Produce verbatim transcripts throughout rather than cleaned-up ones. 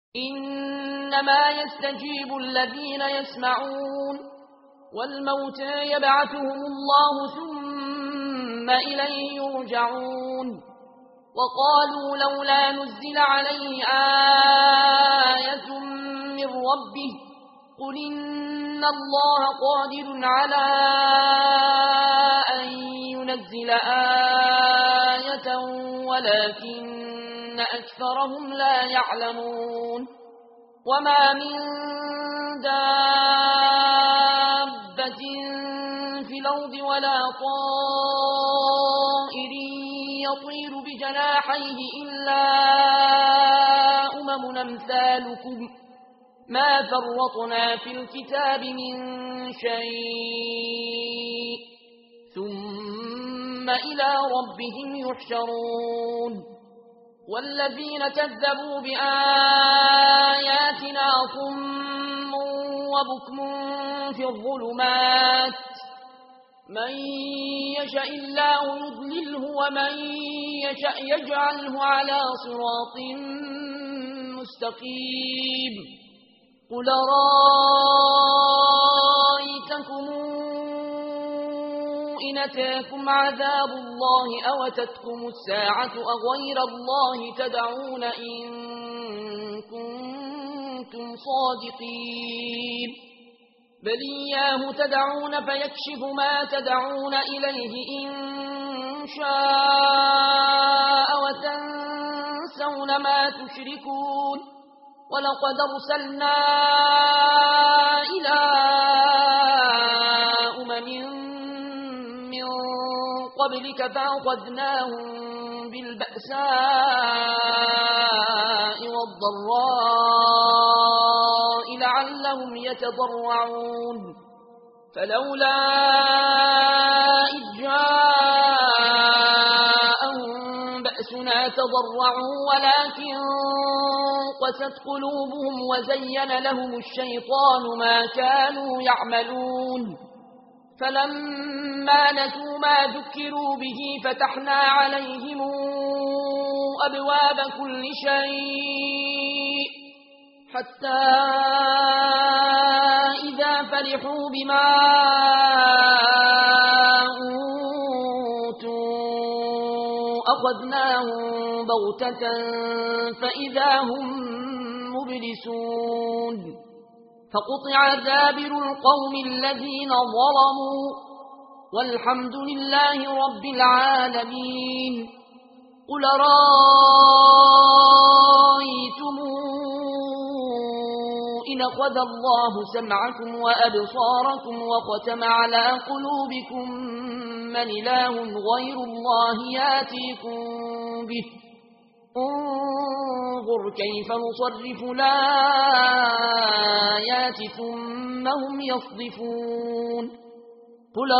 إنما يستجيب الذين يسمعون والموتى يبعثهم الله ثم إليه يرجعون وقالوا لولا نزل عليه آية من ربه قل إن الله قادر على أن ينزل آية ولكن أكثرهم لا يعلمون وما من دابة في الأرض ولا طائر يطير بجناحيه إلا أمم أمثالكم ما فرطنا في الكتاب من شيء ثم إلى ربهم يحشرون والذين كذبوا بآياتنا صم وبكم في الظلمات من يشاء الله يضلله ومن يشاء يجعله على صراط مستقيم قل رأيتكم إن أتاكم عذاب الله أو أتتكم الساعة أغير الله تدعون إن كنتم صادقين بل إياه تدعون فيكشف ما تدعون إليه إن شاء وتنسون ما تشركون ولقد أرسلنا إلى أمم من قبلك فأخذناهم بالبأساء والضراء لعلهم يتضرعون فلولا إذ جاءهم بأسنا تضرعوا ولكن قست قلوبهم وزين لهم الشيطان ما كانوا يعملون فلما نسوا ما ذكروا به فتحنا عليهم أبواب كل شيء حتى إذا فرحوا بما أوتوا أخذناهم بغتة فإذا هم مبلسون فقطع دابر القوم الذين ظلموا والحمد لله رب العالمين قل رأيتم إن أخذ الله سمعكم وأبصاركم وختم على قلوبكم من إله غير الله ياتيكم به انظر كيف نصرف الآيات ثم هم يصدفون قل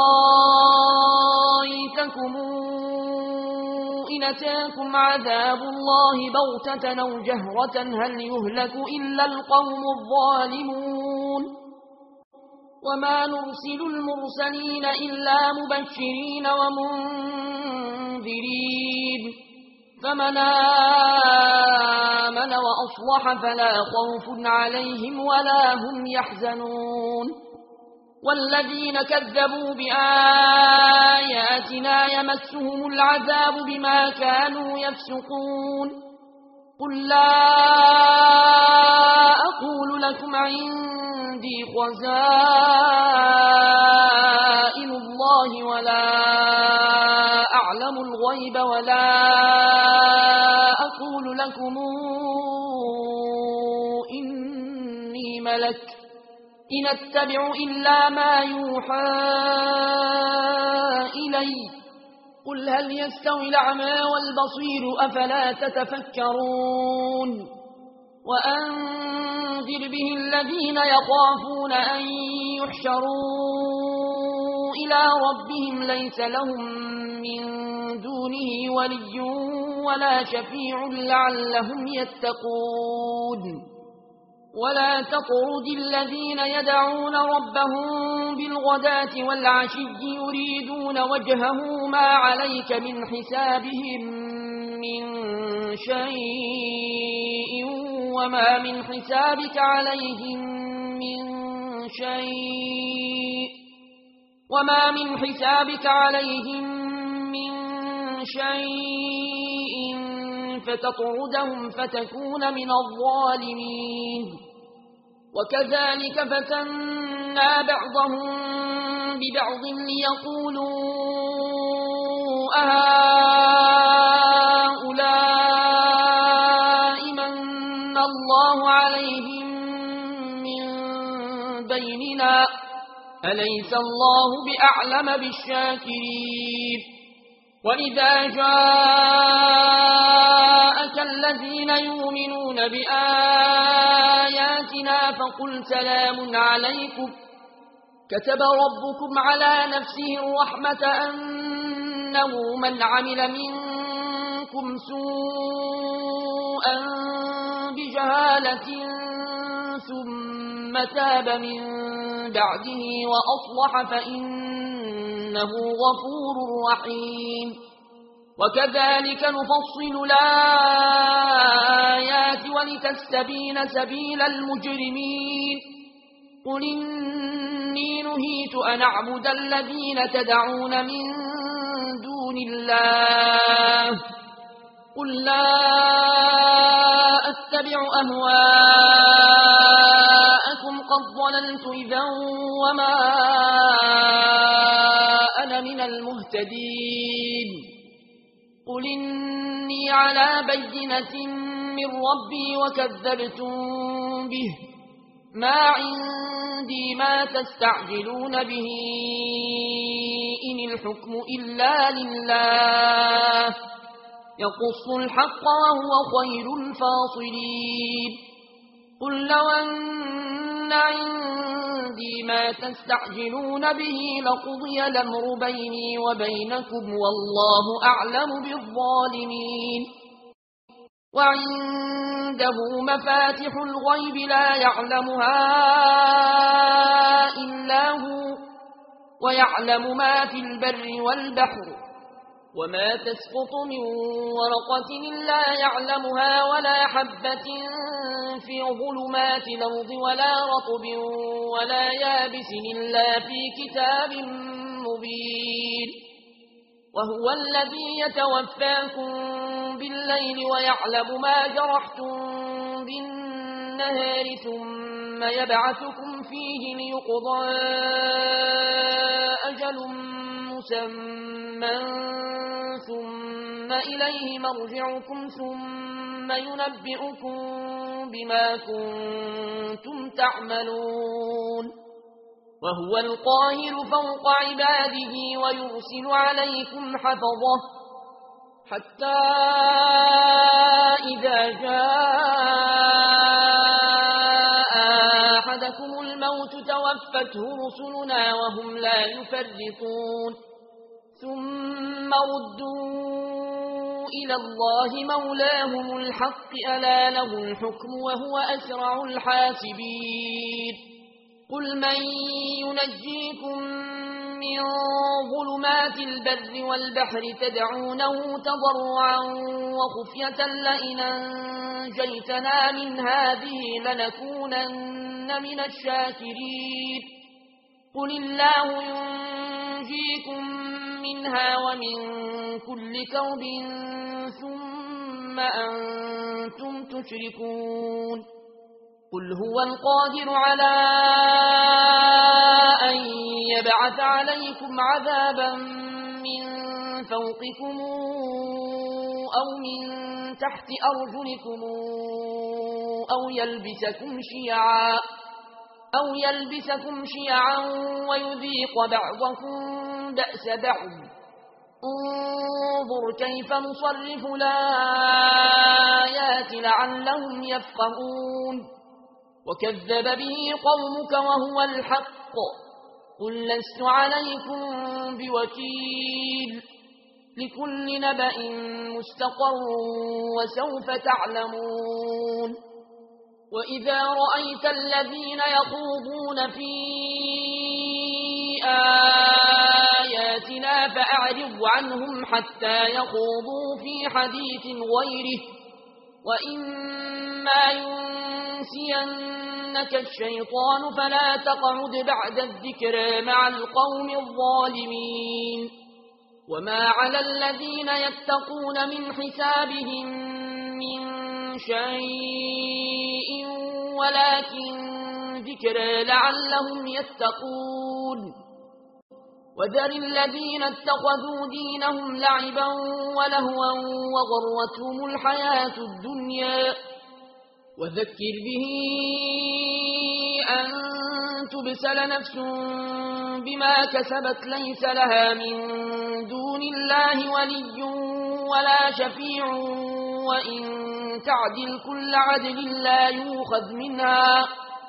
رأيتكم إن أتاكم عذاب الله بغتة أو جهرة هل يهلك إلا القوم الظالمون وما نرسل المرسلين إلا مبشرين ومنذرين فمن آمن وأصلح فلا خوف عليهم ولا هم يحزنون والذين كذبوا بآياتنا يمسهم العذاب بما كانوا يفسقون قل لا أقول لكم عندي خزائن الله ولا أعلم الغيب ولا أقول لكم إني ملك إن أتبع إلا ما يوحى إلي قل هل يستوي الأعمى والبصير أفلا تتفكرون وأنذر به الذين يخافون أن يحشروا إلى ربهم ليس لهم من دونه ولي ولا شفيع لعلهم يتقون ولا تطرد الذين يدعون ربهم بالغداة والعشي يريدون وجهه ما عليك من حسابهم من شيء وما من حسابك عليهم من شيء وما من حسابك عليهم من شيء فتطردهم فتكون من الظالمين وكذلك فتنا بعضهم ببعض ليقولوا أهؤلاء من الله عليهم من بيننا أليس الله بأعلم بالشاكرين وإذا جاءك الذين يؤمنون بآياتنا فقل سلام عليكم كتب ربكم على نفسه الرحمة أنه من عمل منكم سوءا بجهالة ثم تاب من بعده وأصلح فإنه غفور رحيم وكذلك نفصل الآيات ولتستبين سبيل المجرمين قل إني نهيت أن أعبد الذين تدعون من دون الله قل لا أتبع أهواءكم قد ضللت إذا وما أنا من المهتدين قل إني على بينة من ربي وكذبتم به ما عندي ما تستعجلون به إن الحكم إلا لله يقص الحق وهو خير الفاصلين قل لو أن عندي ما تستعجلون به لقضي الأمر بيني وبينكم والله أعلم بالظالمين وعنده مفاتح الغيب لا يعلمها إلا هو ويعلم ما في البر والبحر وما تسقط من ورقة إلا يعلمها ولا حبة في ظلمات الأرض ولا رطب ولا يابس إلا في كتاب مبين وهو الذي يتوفاكم بالليل ويعلم ما جرحتم بالنهار ثم يبعثكم فيه ليقضى أجل مسمى ثم إليه مرجعكم ثم ينبئكم بما كنتم تعملون وهو القاهر فوق عباده ويرسل عليكم حفظه حتى إذا جاء أحدكم الموت توفته رسلنا وهم لا يفرطون ثم ردوا إلى الله مولاهم الحق ألا له الحكم وهو أسرع الحاسبين قل من ينجيكم من ظلمات البر والبحر تدعونه تضرعا وخفية لئن أنجيتنا من هذه لنكونن من الشاكرين قل الله ينجيكم منها ومن كل كرب ثم أنتم تشركون قل هو القادر على أن يبعث عليكم عذابا من فوقكم أو من تحت أرجلكم أو يلبسكم شيعا أو يلبسكم شيعا ويذيق بعضكم بأس بعض انظر كيف نصرف الآيات لعلهم يفقهون وكذب به قومك وهو الحق قل لست عليكم بوكيل لكل نبأ مستقر وسوف تعلمون وإذا رأيت الذين يخوضون في آياتنا فأعرض عنهم حتى يخوضوا في حديث غيره وإما ينفعون ينسينك الشيطان فلا تقعد بعد الذكر مع القوم الظالمين وما على الذين يتقون من حسابهم من شيء ولكن ذكر لعلهم يتقون وذر الذين اتخذوا دينهم لعبا ولهوا وغرتهم الحياة الدنيا وذكر به أن تبسل نفس بما كسبت ليس لها من دون الله ولي ولا شفيع وإن تعدل كل عدل لا يؤخذ منها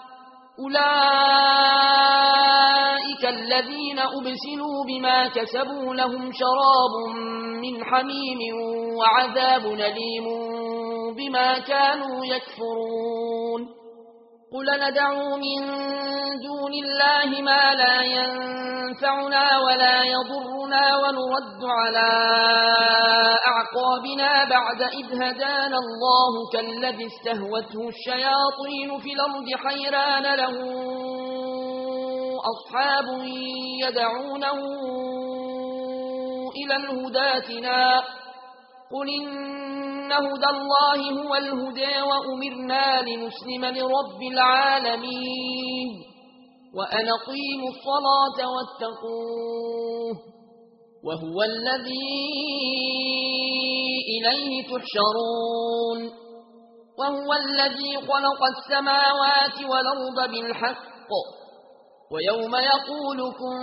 أولئك الذين أبسلوا بما كسبوا لهم شراب من حميم وعذاب أليم بما كانوا يكفرون قل ندعو من دون الله ما لا ينفعنا ولا يضرنا ونرد على أعقابنا بعد إذ هدانا الله كالذي استهوته الشياطين في الأرض حيران له أصحاب يدعونه إلى الهداتنا قل إن هدى الله هو الهدى وأمرنا لنسلم لرب العالمين وأن أقيموا الصلاة واتقوه وهو الذي إليه تحشرون وهو الذي خلق السماوات والأرض بالحق ويوم يقول كن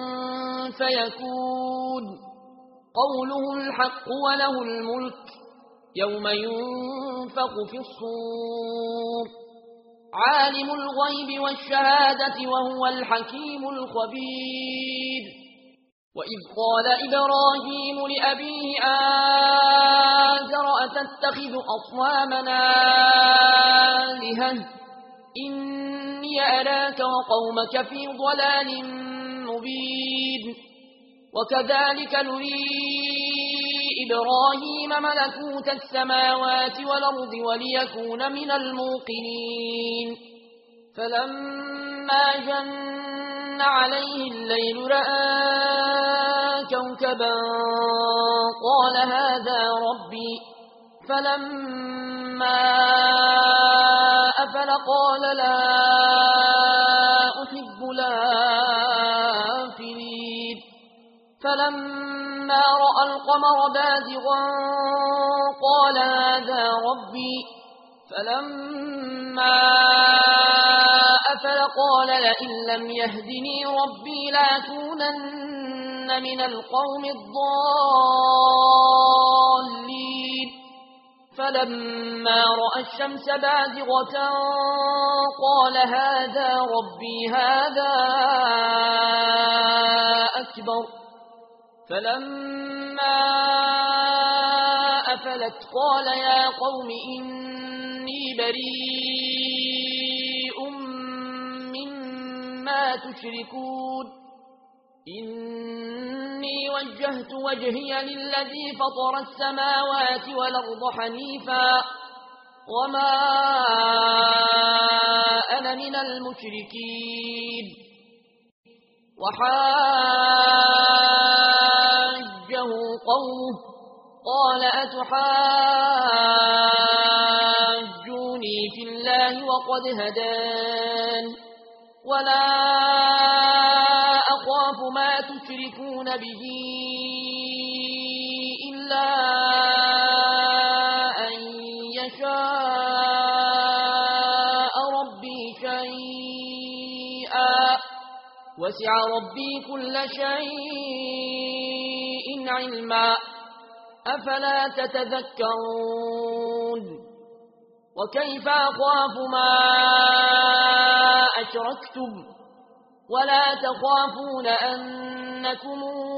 فيكون قوله الحق وله الملك يوم ينفق في الصور عالم الغيب والشهادة وهو الحكيم الخبير وإذ قال إبراهيم لأبيه آزر أتتخذ أصنامنا آلهة إني أراك وقومك في ضلال مبين وكذلك نري إبراهيم ملكوت السماوات والأرض وليكون من الموقنين فلما جن عليه الليل رأى كوكبا قال هذا ربي فلما أفل قال لا أحب الآفلين فلما رأى القمر بازغا قال هذا ربي فلما أفل قال لئن لم يهدني ربي لأكونن من القوم الضالين فلما رأى الشمس بازغة قال هذا ربي هذا أكبر فلما أفلت قال يا قوم إني بريء مما تشركون إني وجهت وجهي للذي فطر السماوات والأرض حنيفا وما أنا من المشركين وحاجه قومه قال أتحاجوني في الله وقد هدان ولا أخاف ما تشركون به إلا أن يشاء ربي شيئا وسع ربي كل شيء علما أفلا تتذكرون وكيف أخاف ما أشركتم ولا تخافون أنكم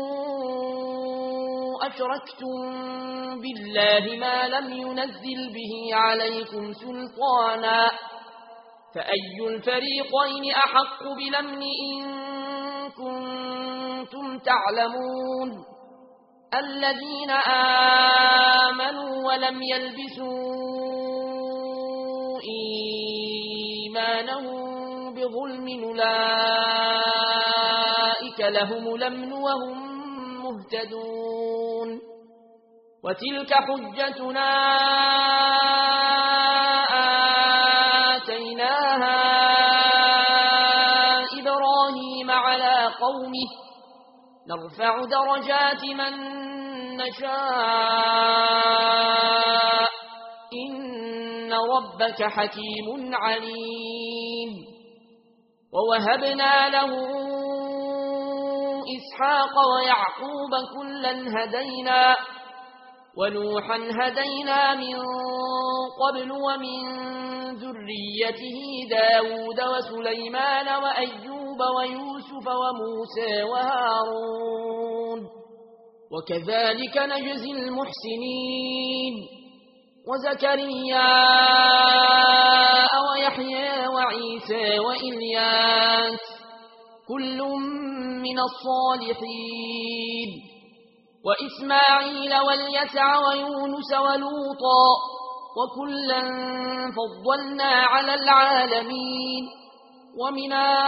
أشركتم بالله ما لم ينزل به عليكم سلطانا فأي الفريقين أحق بالأمن إن كنتم تعلمون الذين آمنوا ولم يلبسوا إيمانهم بظلم أولئك لهم الأمن وهم مهتدون وتلك حجتنا آتيناها إبراهيم على قومه نرفع درجات من نشاء إن ربك حكيم عليم ووهبنا له إسحاق ويعقوب كلا هدينا ونوحا هدينا من قبل ومن ذريته داود وسليمان وأيوب ويوسف وموسى وهارون وكذلك نجزي المحسنين وزكريا ويحيى وعيسى وإلياس كل من الصالحين وإسماعيل واليسع ويونس ولوطا وكلا فضلنا على العالمين ومن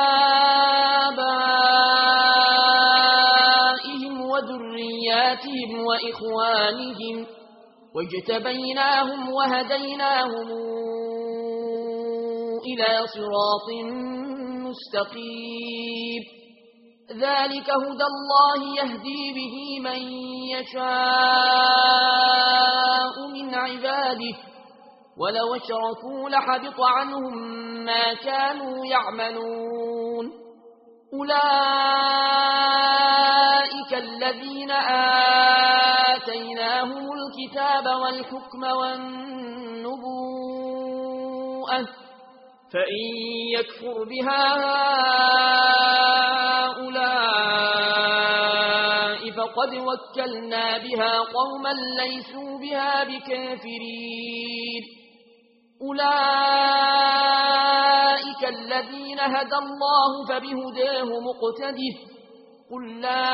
آبائهم وذرياتهم وإخوانهم واجتبيناهم وهديناهم إلى صراط مستقيم ذلك هدى الله يهدي به من يشاء من عباده ولو اشركوا لحبط عنهم ما كانوا يعملون أولئك الذين آتيناهم الكتاب والحكم والنبوءة فإن يكفر بها هؤلاء فقد وكلنا بها قوما ليسوا بها بكافرين أولئك الذين هدى الله فبهداه مقتده قل لا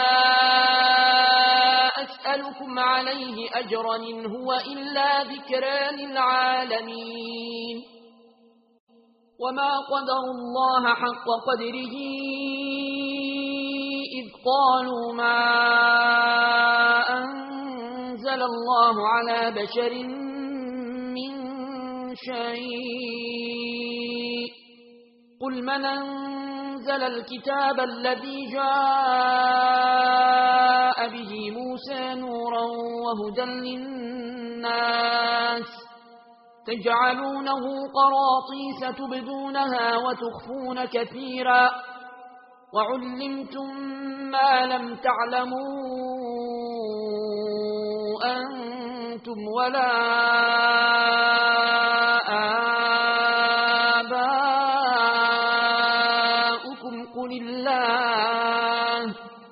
أسألكم عليه أجرا إن هو إلا ذكرى للعالمين وما قدر الله حق قدره إذ قالوا ما أنزل الله على بشر من شيء قل من أنزل الكتاب الذي جاء به موسى نورا وهدى للناس تجعلونه قراطيس تبدونها وتخفون كثيرا وعلمتم ما لم تعلموا أنتم ولا آباؤكم قل الله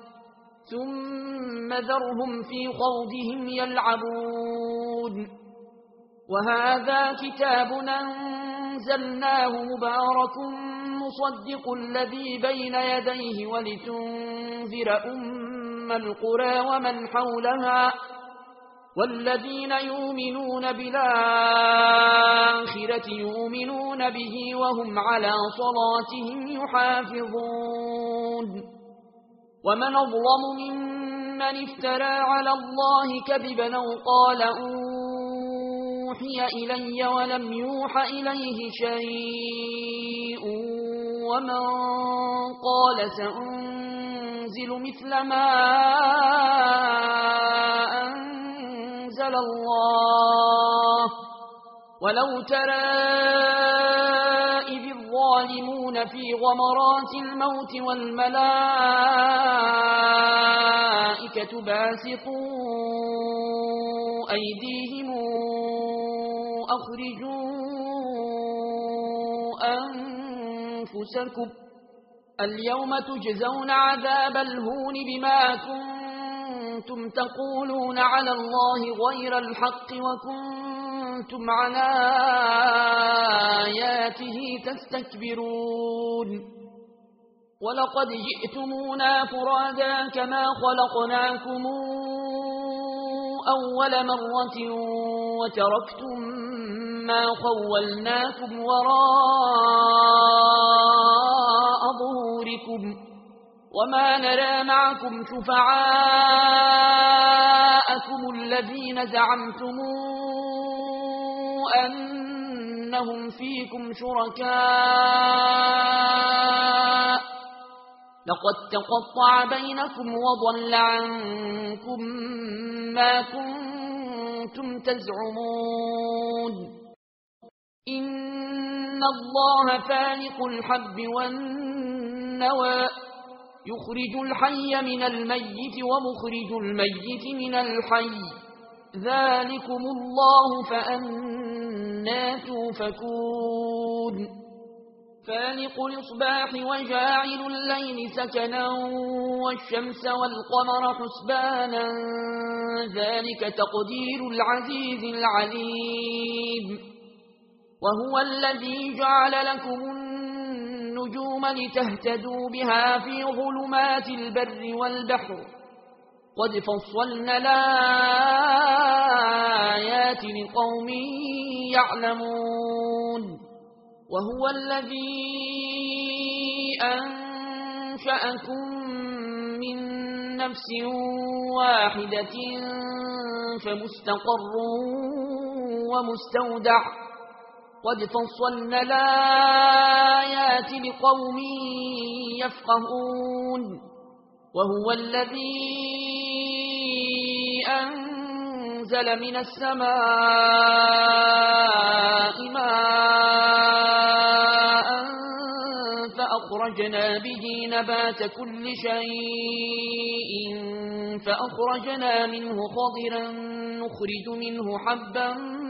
ثم ذرهم في خوضهم يلعبون وهذا كتاب أنزلناه مبارك مصدق الذي بين يديه ولتنذر أم القرى ومن حولها والذين يؤمنون بالآخرة يؤمنون به وهم على صلاتهم يحافظون ومن أظلم ممن افترى على الله كذبا أو قال أوحي إلي ولم يوح إليه شيء ومن قال سأنزل مثل ما أنزل الله ولو ترى إذ الظالمون في غمرات الموت والملائكة باسطوا أيديهم أخرجوا أنفسكم اليوم تجزون عذاب الهون بما كنتم تقولون على الله غير الحق وكنتم عن آياته تستكبرون ولقد جئتمونا فرادا كما خلقناكم أول مرة وتركتم ما خولناكم وراء وما نرى معكم شفعاءكم الذين زعمتم أنهم فيكم شركاء لقد تقطع بينكم وضل عنكم ما كنتم تزعمون إن الله فالق الحب والنوى يخرج الحي من الميت ومخرج الميت من الحي ذلكم الله فأنى توفكون فالق الإصباح وجاعل الليل سكنا والشمس والقمر حسبانا ذلك تقدير العزيز العليم وهو الذي جعل لكم النجوم لتهتدوا بها في ظلمات البر والبحر قد فصلنا الآيات لقوم يعلمون وهو الذي أنشأكم من نفس واحدة فمستقر ومستودع قد فصلنا الآيات لقوم يفقهون وهو الذي أنزل من السماء ماء فأخرجنا به نبات كل شيء فأخرجنا منه خضرا نخرج منه حبا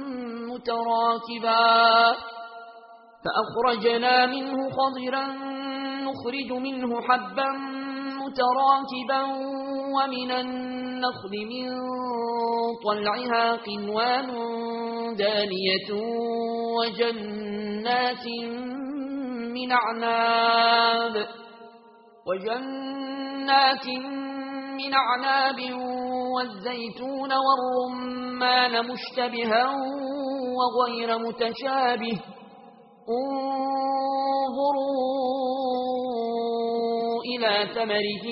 متراكبا فأخرجنا منه خضرا نخرج منه حبا متراكبا ومن النخل من طلعها قنوان دانية وجنات من أعناب وجنات من أعناب والزيتون والرمان مشتبها وغير متشابه انظروا إلى ثمره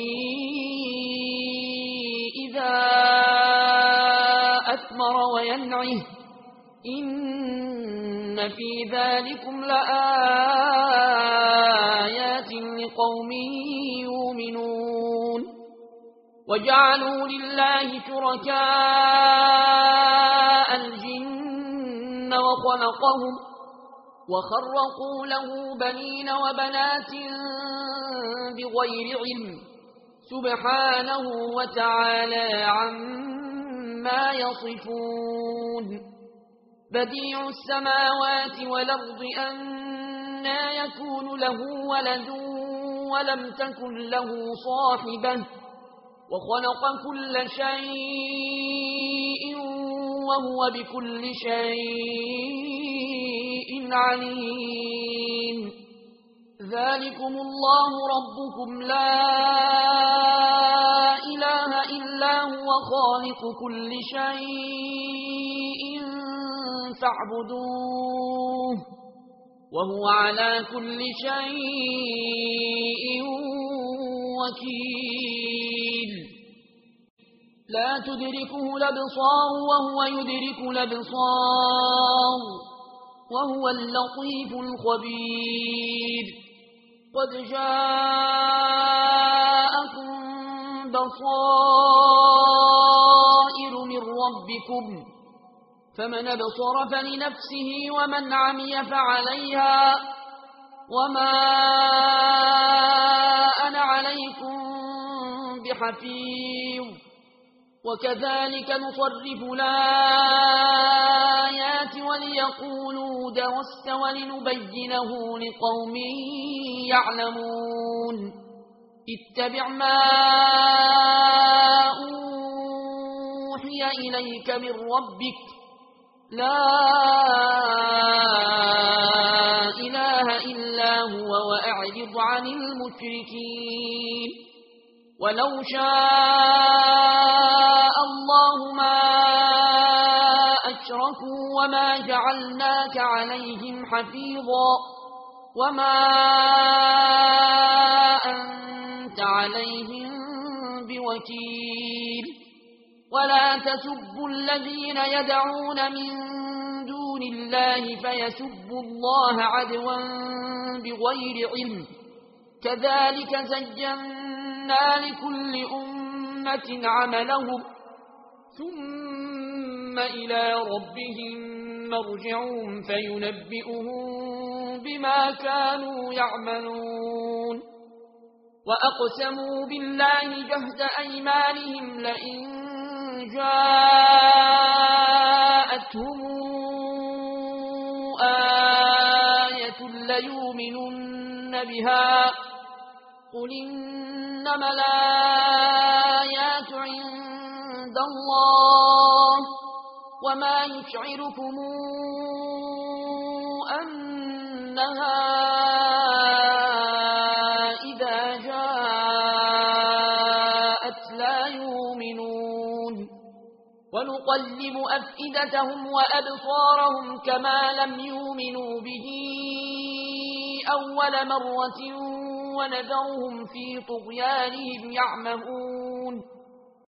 إذا أثمر وينعه إن في ذلكم لآيات لقوم يؤمنون وجعلوا لله شركاء الجن وخلقهم وخرقوا له بنين وبنات بغير علم سبحانه وتعالى عما يصفون بديع السماوات والأرض أنى يكون له ولد ولم تكن له صاحبة وخلق كل شيء وهو بكل شيء عليم ذلكم الله ربكم لا إله إلا هو خالق كل شيء فاعبدوه وهو على كل شيء وكيل لا تدركه الأبصار وهو يدرك الأبصار وهو اللطيف الخبير قد جاءكم بصائر من ربكم فمن أبصر فلنفسه ومن عمي فعليها وما أنا عليكم بحفيظ وكذلك نصرف الآيات وليقولوا درست ولنبينه لقوم يعلمون اتبع ما أوحي إليك من ربك لا إله إلا هو وأعرض عن المشركين ولو شاء الله ما أشركوا وما جعلناك عليهم حفيظا وما أنت عليهم عليهم بوكيل ولا تسبوا الذين يدعون من دون الله فيسبوا الله عدوا بغير علم كذلك زينا لكل أمة عملهم ثم إلى ربهم مرجعهم فينبئهم بما كانوا يعملون وأقسموا بالله جهد أيمانهم لئن جاءتهم آية ليؤمنن بها قل إنما الآيات عند الله وما يشعركم أنها إذا جاءت لا يؤمنون ونقلب أفئدتهم وأبصارهم كما لم يؤمنوا به أول مرة ونذرهم في طغيانهم يعمهون